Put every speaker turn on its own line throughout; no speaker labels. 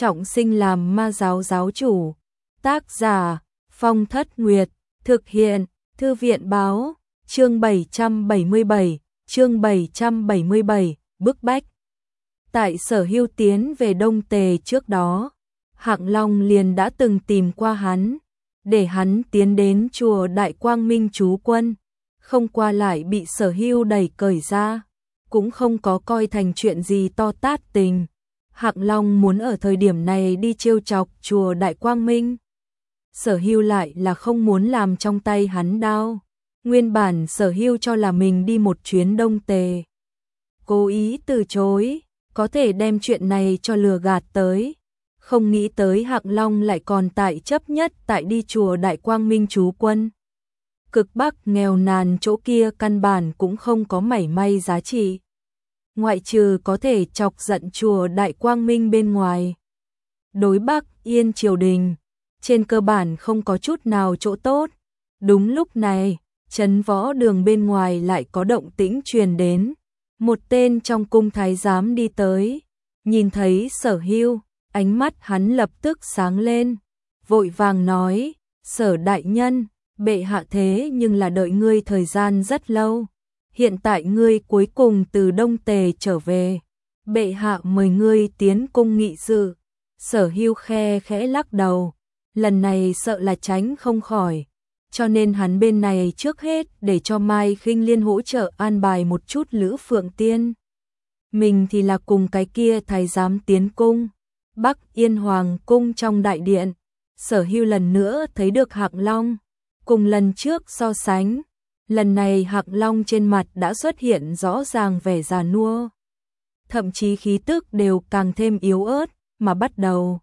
trọng sinh làm ma giáo giáo chủ. Tác giả Phong Thất Nguyệt, thực hiện Thư viện báo, chương 777, bức bách. Tại Sở Hưu tiến về Đông Tề trước đó, Hạng Long liền đã từng tìm qua hắn, để hắn tiến đến chùa Đại Quang Minh trú quân, không qua lại bị Sở Hưu đẩy cởi ra, cũng không có coi thành chuyện gì to tát tình. Hạng Long muốn ở thời điểm này đi trêu chọc chùa Đại Quang Minh. Sở Hưu lại là không muốn làm trong tay hắn đau. Nguyên bản Sở Hưu cho là mình đi một chuyến Đông Tề, cố ý từ chối, có thể đem chuyện này cho lừa gạt tới. Không nghĩ tới Hạng Long lại còn tại chấp nhất tại đi chùa Đại Quang Minh trú quân. Cực Bắc nghèo nàn chỗ kia căn bản cũng không có mảy may giá trị, ngoại trừ có thể chọc giận chùa Đại Quang Minh bên ngoài. Đối Bắc Yên triều đình, trên cơ bản không có chút nào chỗ tốt. Đúng lúc này, trấn võ đường bên ngoài lại có động tĩnh truyền đến. Một tên trong cung thái giám đi tới, nhìn thấy Sở Hưu, ánh mắt hắn lập tức sáng lên, vội vàng nói: Sở đại nhân, bệ hạ thế nhưng là đợi ngươi thời gian rất lâu, hiện tại ngươi cuối cùng từ Đông Tề trở về, bệ hạ mời ngươi tiến cung nghị sự. Sở Hưu khe khẽ lắc đầu, lần này sợ là tránh không khỏi, cho nên hắn bên này trước hết để cho Mai Khinh Liên hỗ trợ an bài một chút Lữ Phượng Tiên. Mình thì là cùng cái kia thái giám tiến cung. Bắc Yên Hoàng cung trong đại điện, Sở Hưu lần nữa thấy được Hạng Long. Cùng lần trước so sánh, lần này Hạng Long trên mặt đã xuất hiện rõ ràng vẻ già nua, thậm chí khí tức đều càng thêm yếu ớt, mà bắt đầu.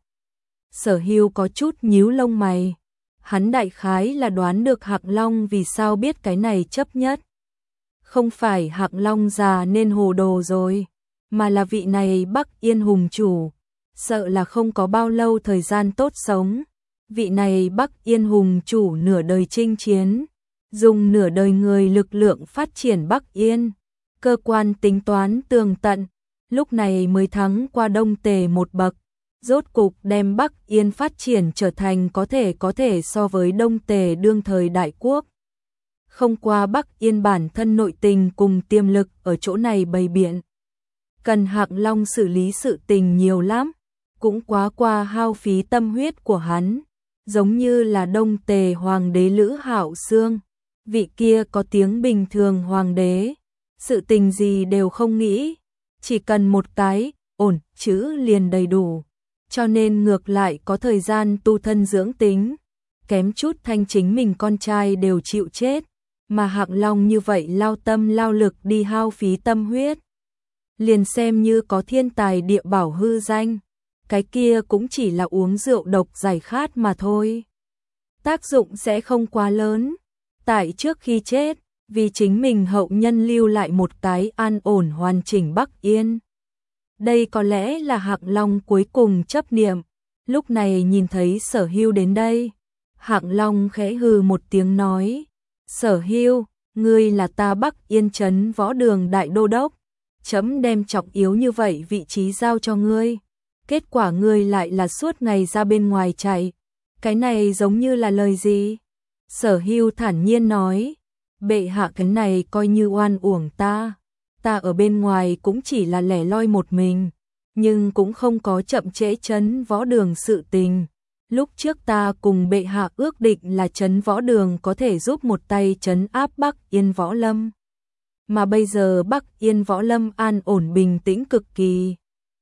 Sở Hưu có chút nhíu lông mày, hắn đại khái là đoán được Hạng Long vì sao biết cái này chấp nhất. Không phải Hạng Long già nên hồ đồ rồi, mà là vị này Bắc Yên hùng chủ, sợ là không có bao lâu thời gian tốt sống. Vị này Bắc Yên hùng chủ nửa đời chinh chiến, dùng nửa đời người lực lượng phát triển Bắc Yên, cơ quan tính toán tường tận, lúc này mới thắng qua Đông Tề một bậc, rốt cục đem Bắc Yên phát triển trở thành có thể so với Đông Tề đương thời đại quốc. Không qua Bắc Yên bản thân nội tình cùng tiềm lực ở chỗ này bày biện, cần Hạng Long xử lý sự tình nhiều lắm, cũng quá qua hao phí tâm huyết của hắn. Giống như là Đông Tề hoàng đế Lữ Hạo Xương, vị kia có tiếng bình thường hoàng đế, sự tình gì đều không nghĩ, chỉ cần một cái ổn chữ liền đầy đủ, cho nên ngược lại có thời gian tu thân dưỡng tính, kém chút thanh chính mình con trai đều chịu chết, mà Hạng Long như vậy lao tâm lao lực đi hao phí tâm huyết, liền xem như có thiên tài địa bảo hư danh, cái kia cũng chỉ là uống rượu độc giải khát mà thôi, tác dụng sẽ không quá lớn. Tại trước khi chết, vì chính mình hậu nhân lưu lại một cái an ổn hoàn chỉnh Bắc Yên. Đây có lẽ là Hạng Long cuối cùng chấp niệm. Lúc này nhìn thấy Sở Hưu đến đây, Hạng Long khẽ hừ một tiếng nói: Sở Hưu, ngươi là ta Bắc Yên trấn võ đường đại đô đốc, chấm đem trọng yếu như vậy vị trí giao cho ngươi, kết quả ngươi lại là suốt ngày ra bên ngoài chạy, cái này giống như là lời gì? Sở Hưu thản nhiên nói: bệ hạ, cái này coi như oan uổng ta ở bên ngoài cũng chỉ là lẻ loi một mình, nhưng cũng không có chậm trễ trấn võ đường sự tình. Lúc trước ta cùng bệ hạ ước định là trấn võ đường có thể giúp một tay trấn áp Bắc Yên võ lâm, mà bây giờ Bắc Yên võ lâm an ổn bình tĩnh cực kỳ.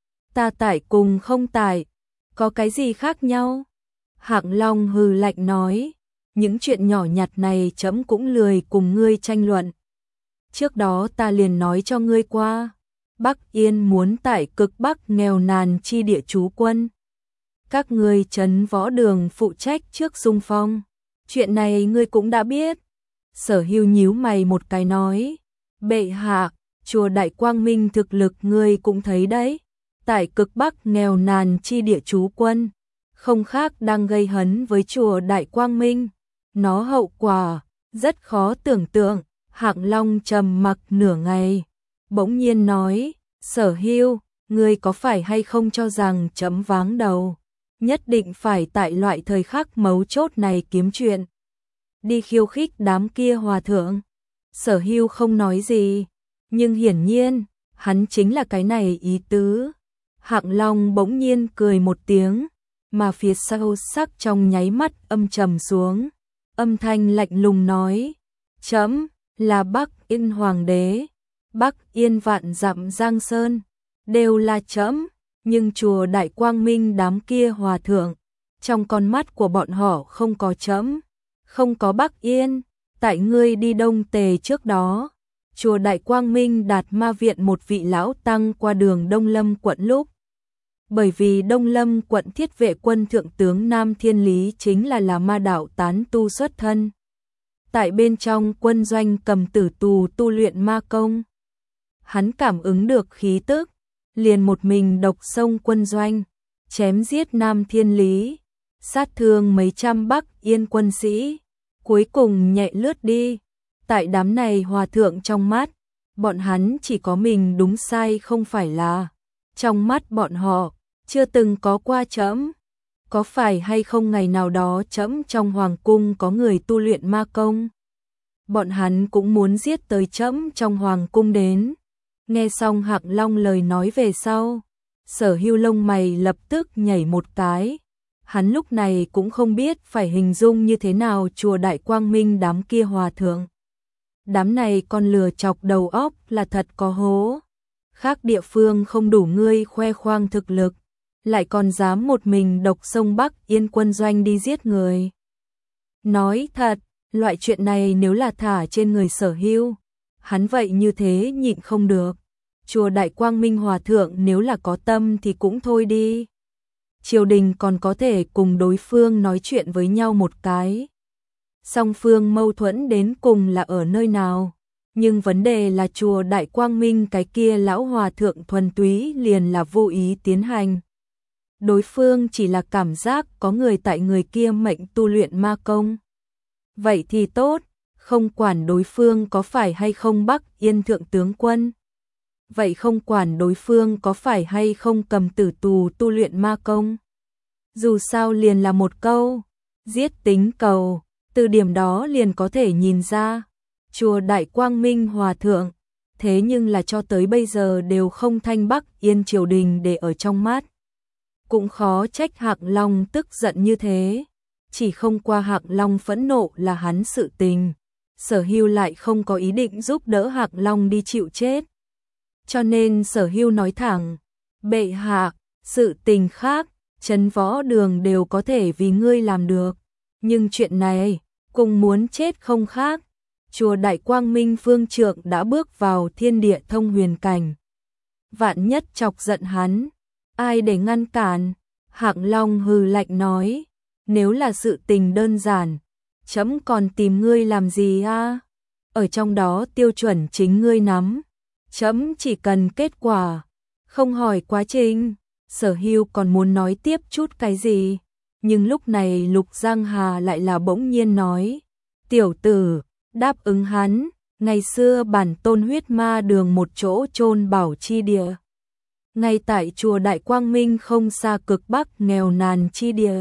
Ta tại cùng không tại, có cái gì khác nhau? Hạng Long hừ lạnh nói: những chuyện nhỏ nhặt này chấm cũng lười cùng ngươi tranh luận. Trước đó ta liền nói cho ngươi qua, Bắc Yên muốn tại cực Bắc nghèo nàn chi địa trú quân. Các ngươi trấn võ đường phụ trách trước xung phong. Chuyện này ngươi cũng đã biết. Sở Hưu nhíu mày một cái nói: bệ hạ, chùa Đại Quang Minh thực lực ngươi cũng thấy đấy. Tại cực Bắc nghèo nàn chi địa trú quân, không khác đang gây hấn với chùa Đại Quang Minh. Nó hậu quả rất khó tưởng tượng. Hạng Long trầm mặc nửa ngày, bỗng nhiên nói: Sở Hưu, ngươi có phải hay không cho rằng chấm váng đầu, nhất định phải tại loại thời khắc mấu chốt này kiếm chuyện, đi khiêu khích đám kia hòa thượng. Sở Hưu không nói gì, nhưng hiển nhiên, hắn chính là cái này ý tứ. Hạng Long bỗng nhiên cười một tiếng, mà phía sau sắc trong nháy mắt âm trầm xuống, âm thanh lạnh lùng nói, chấm là Bắc Yên Hoàng đế, Bắc Yên vạn dặm Giang Sơn, đều là chấm, nhưng chùa Đại Quang Minh đám kia hòa thượng, trong con mắt của bọn họ không có chấm, không có Bắc Yên. Tại ngươi đi Đông Tề trước đó, chùa Đại Quang Minh Đạt Ma Viện một vị lão tăng qua đường Đông Lâm quận lúc. Bởi vì Đông Lâm quận thiết vệ quân thượng tướng Nam Thiên Lý chính là ma đạo tán tu xuất thân. Tại bên trong quân doanh cầm tử tù tu luyện ma công. Hắn cảm ứng được khí tức, liền một mình độc xông quân doanh, chém giết Nam Thiên Lý, sát thương mấy trăm Bắc Yên quân sĩ. Cuối cùng nhẹ lướt đi, tại đám này hòa thượng trong mắt, bọn hắn chỉ có mình đúng sai không phải là, trong mắt bọn họ, chưa từng có qua chấm, có phải hay không ngày nào đó chấm trong hoàng cung có người tu luyện ma công, bọn hắn cũng muốn giết tới chấm trong hoàng cung đến. Nghe xong Hạng Long lời nói về sau, Sở Hưu lông mày lập tức nhảy một cái. Hắn lúc này cũng không biết phải hình dung như thế nào chùa Đại Quang Minh đám kia hòa thượng. Đám này con lừa chọc đầu óc là thật có hố. Khác địa phương không đủ ngươi khoe khoang thực lực, lại còn dám một mình độc sông Bắc Yên quân doanh đi giết người. Nói thật, loại chuyện này nếu là thả trên người Sở Hưu, hắn vậy như thế nhịn không được. Chùa Đại Quang Minh hòa thượng nếu là có tâm thì cũng thôi đi. Triều đình còn có thể cùng đối phương nói chuyện với nhau một cái. Song phương mâu thuẫn đến cùng là ở nơi nào, nhưng vấn đề là chùa Đại Quang Minh cái kia lão hòa thượng thuần túy liền là vô ý tiến hành. Đối phương chỉ là cảm giác có người tại người kia mệnh tu luyện ma công. Vậy thì tốt, không quản đối phương có phải hay không Bắc Yên thượng tướng quân. Vậy không quản đối phương có phải hay không cầm tử tù tu luyện ma công. Dù sao liền là một câu, giết tính cầu, từ điểm đó liền có thể nhìn ra. Chùa Đại Quang Minh hòa thượng, thế nhưng là cho tới bây giờ đều không thanh Bắc Yên triều đình để ở trong mắt. Cũng khó trách Hạng Long tức giận như thế, chỉ không qua Hạng Long phẫn nộ là hắn sự tình. Sở Hưu lại không có ý định giúp đỡ Hạng Long đi chịu chết. Cho nên Sở Hưu nói thẳng, bệ hạ, sự tình khác, Trấn Võ Đường đều có thể vì ngươi làm được. Nhưng chuyện này, cùng muốn chết không khác. Chùa Đại Quang Minh phương trượng đã bước vào thiên địa thông huyền cảnh. Vạn nhất chọc giận hắn, ai để ngăn cản? Hạng Long hừ lạnh nói, nếu là sự tình đơn giản, chấm còn tìm ngươi làm gì a? Ở trong đó tiêu chuẩn chính ngươi nắm. Chấm chỉ cần kết quả, không hỏi quá trình. Sở Hưu còn muốn nói tiếp chút cái gì, nhưng lúc này Lục Giang Hà lại là bỗng nhiên nói, tiểu tử, đáp ứng hắn, ngày xưa bản tôn huyết ma đường một chỗ chôn bảo chi địa. Ngay tại chùa Đại Quang Minh không xa cực bắc nghèo nàn chi địa.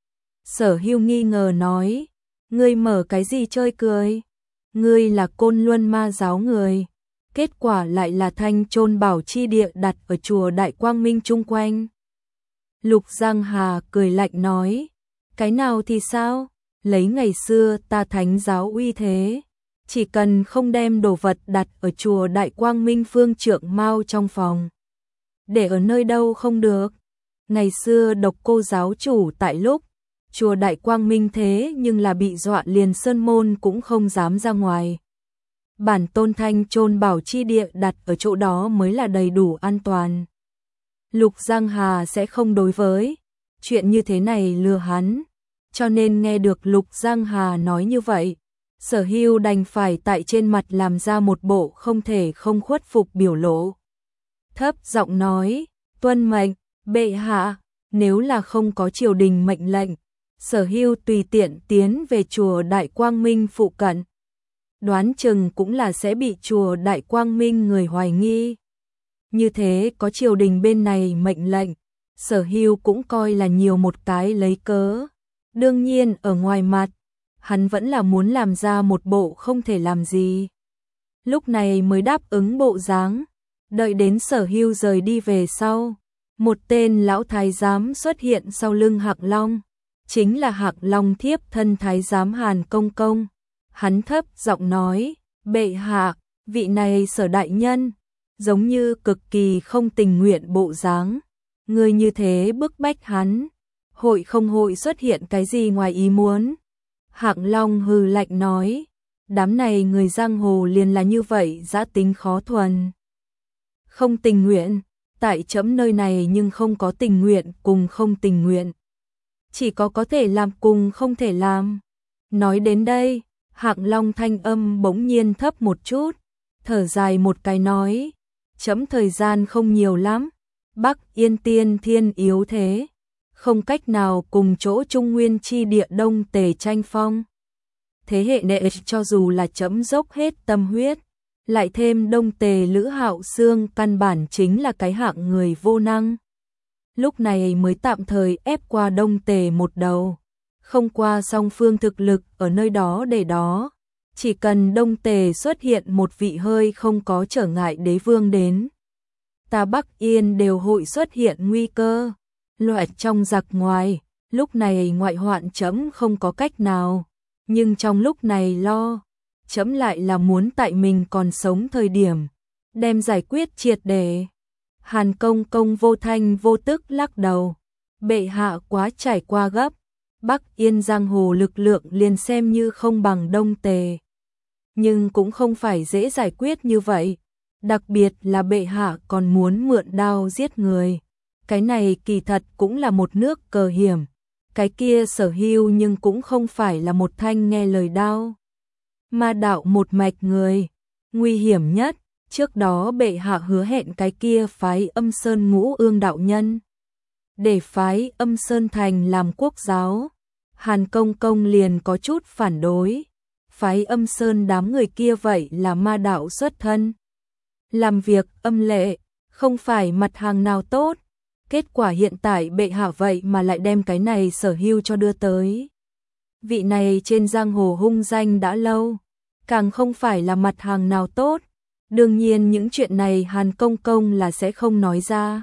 Sở Hưu nghi ngờ nói, ngươi mở cái gì chơi cười, ngươi là Côn Luân ma giáo người. Kết quả lại là thanh chôn bảo chi địa đặt ở chùa Đại Quang Minh chung quanh. Lục Giang Hà cười lạnh nói, cái nào thì sao, lấy ngày xưa ta thánh giáo uy thế, chỉ cần không đem đồ vật đặt ở chùa Đại Quang Minh phương trượng mau trong phòng. Để ở nơi đâu không được, ngày xưa Độc Cô giáo chủ tại lúc, chùa Đại Quang Minh thế nhưng là bị dọa liền sơn môn cũng không dám ra ngoài. Bản tôn thanh chôn bảo chi địa đặt ở chỗ đó mới là đầy đủ an toàn. Lục Giang Hà sẽ không đối với chuyện như thế này lừa hắn, cho nên nghe được Lục Giang Hà nói như vậy, Sở Hưu đành phải tại trên mặt làm ra một bộ không thể không khuất phục biểu lộ. Thấp giọng nói, tuân mệnh, bệ hạ, nếu là không có triều đình mệnh lệnh, Sở Hưu tùy tiện tiến về chùa Đại Quang Minh phụ cận. Đoán chừng cũng là sẽ bị chùa Đại Quang Minh người hoài nghi. Như thế có triều đình bên này mệnh lệnh, Sở Hưu cũng coi là nhiều một cái lấy cớ. Đương nhiên ở ngoài mặt, hắn vẫn là muốn làm ra một bộ không thể làm gì. Lúc này mới đáp ứng bộ dáng, đợi đến Sở Hưu rời đi về sau. Một tên lão thái giám xuất hiện sau lưng Hạc Long, chính là Hạc Long thiếp thân thái giám Hàn Công Công. Hắn thấp giọng nói, bệ hạ, vị này Sở đại nhân, giống như cực kỳ không tình nguyện bộ dáng. Người như thế bức bách hắn, hội không hội xuất hiện cái gì ngoài ý muốn. Hạc Long hừ lạnh nói, đám này người giang hồ liền là như vậy, dã tính khó thuần. Không tình nguyện, tại trẫm nơi này nhưng không có tình nguyện cùng không tình nguyện. Chỉ có thể làm cùng không thể làm. Nói đến đây, Hạc Long thanh âm bỗng nhiên thấp một chút, thở dài một cái nói, trẫm thời gian không nhiều lắm, Bắc Yên tiên thiên yếu thế, không cách nào cùng chỗ Trung Nguyên chi địa Đông Tề tranh phong. Thế hệ đệ cho dù là trẫm dốc hết tâm huyết, lại thêm Đông Tề Lữ Hạo Xương căn bản chính là cái hạng người vô năng. Lúc này mới tạm thời ép qua Đông Tề một đầu, không qua song phương thực lực ở nơi đó để đó. Chỉ cần Đông Tề xuất hiện một vị hơi không có trở ngại đế vương đến, ta Bắc Yên đều hội xuất hiện nguy cơ. Loại trong giặc ngoài, lúc này ngoại hoạn trẫm không có cách nào, nhưng trong lúc này lo, trẫm lại là muốn tại mình còn sống thời điểm, đem giải quyết triệt để. Hàn Công Công vô thanh vô tức lắc đầu, bệ hạ quá trải qua gấp, Bắc Yên giang hồ lực lượng liền xem như không bằng Đông Tề, nhưng cũng không phải dễ giải quyết như vậy, đặc biệt là bệ hạ còn muốn mượn đao giết người. Cái này kỳ thật cũng là một nước cờ hiểm, cái kia Sở Hưu nhưng cũng không phải là một thanh nghe lời đao mà đạo một mạch người. Nguy hiểm nhất, trước đó bệ hạ hứa hẹn cái kia phái Âm Sơn Ngũ Ương đạo nhân, để phái Âm Sơn thành làm quốc giáo. Hàn Công Công liền có chút phản đối, phái Âm Sơn đám người kia vậy là ma đạo xuất thân, làm việc âm lệ, không phải mặt hàng nào tốt. Kết quả hiện tại bệ hạ vậy mà lại đem cái này Sở Hưu cho đưa tới. Vị này trên giang hồ hung danh đã lâu, càng không phải là mặt hàng nào tốt. Đương nhiên những chuyện này Hàn Công Công là sẽ không nói ra,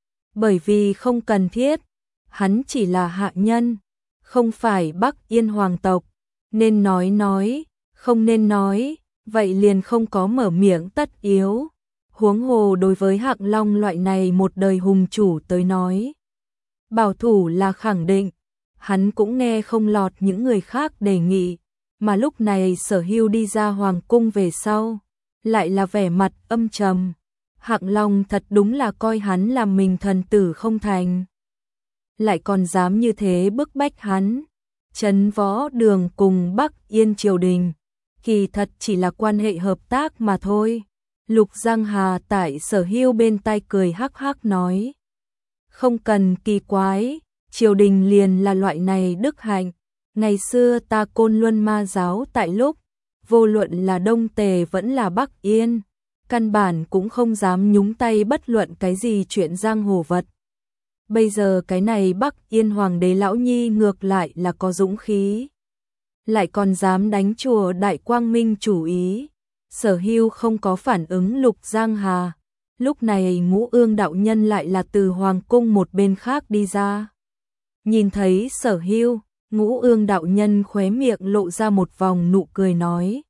bởi vì không cần thiết, hắn chỉ là hạ nhân, không phải Bắc Yên hoàng tộc, nên nói, không nên nói, vậy liền không có mở miệng tất yếu. Huống hồ đối với Hạc Long loại này một đời hùng chủ tới nói, bảo thủ là khẳng định, hắn cũng nghe không lọt những người khác đề nghị, mà lúc này Sở Hưu đi ra hoàng cung về sau, lại là vẻ mặt âm trầm. Hạc Long thật đúng là coi hắn làm mình thần tử không thành, lại còn dám như thế bức bách hắn. Trấn Võ Đường cùng Bắc Yên triều đình, kỳ thật chỉ là quan hệ hợp tác mà thôi. Lục Giang Hà tại Sở Hưu bên tai cười hắc hắc nói, không cần kỳ quái, triều đình liền là loại này đức hạnh. Ngày xưa ta Côn Luân ma giáo tại lúc, vô luận là Đông Tề vẫn là Bắc Yên, căn bản cũng không dám nhúng tay bất luận cái gì chuyện giang hồ vật. Bây giờ cái này Bắc Yên hoàng đế lão nhi ngược lại là có dũng khí, lại còn dám đánh chùa Đại Quang Minh chủ ý. Sở Hưu không có phản ứng Lục Giang Hà, lúc này Ngũ Ương đạo nhân lại là từ hoàng cung một bên khác đi ra. Nhìn thấy Sở Hưu, Ngũ Ương đạo nhân khóe miệng lộ ra một vòng nụ cười nói,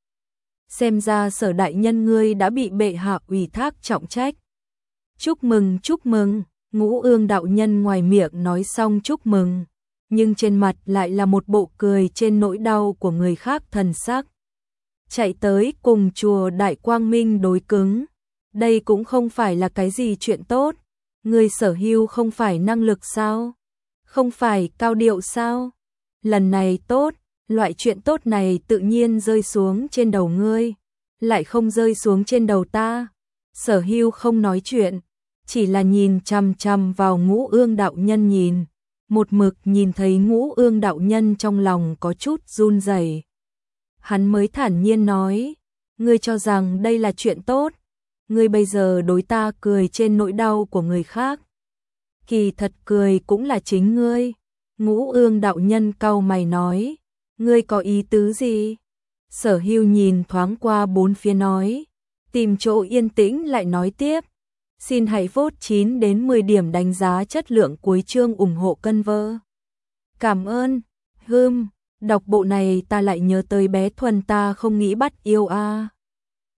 xem ra Sở đại nhân ngươi đã bị bệ hạ ủy thác trọng trách. Chúc mừng, chúc mừng. Ngũ Ương đạo nhân ngoài miệng nói xong chúc mừng, nhưng trên mặt lại là một bộ cười trên nỗi đau của người khác thần sắc. Chạy tới cùng chùa Đại Quang Minh đối cứng, đây cũng không phải là cái gì chuyện tốt. Người Sở Hưu không phải năng lực sao? Không phải cao điệu sao? Lần này tốt, loại chuyện tốt này tự nhiên rơi xuống trên đầu ngươi, lại không rơi xuống trên đầu ta. Sở Hưu không nói chuyện, chỉ là nhìn chằm chằm vào Ngũ Ương đạo nhân nhìn, một mực nhìn thấy Ngũ Ương đạo nhân trong lòng có chút run rẩy. Hắn mới thản nhiên nói, ngươi cho rằng đây là chuyện tốt, ngươi bây giờ đối ta cười trên nỗi đau của người khác. Kỳ thật cười cũng là chính ngươi. Ngũ Ương đạo nhân cau mày nói, ngươi có ý tứ gì? Sở Hưu nhìn thoáng qua bốn phía nói, tìm chỗ yên tĩnh lại nói tiếp. Xin hãy vote 9 đến 10 điểm đánh giá chất lượng cuối chương ủng hộ cân vơ. Cảm ơn. Đọc bộ này ta lại nhớ tới bé Thuần ta không nghĩ bắt yêu a.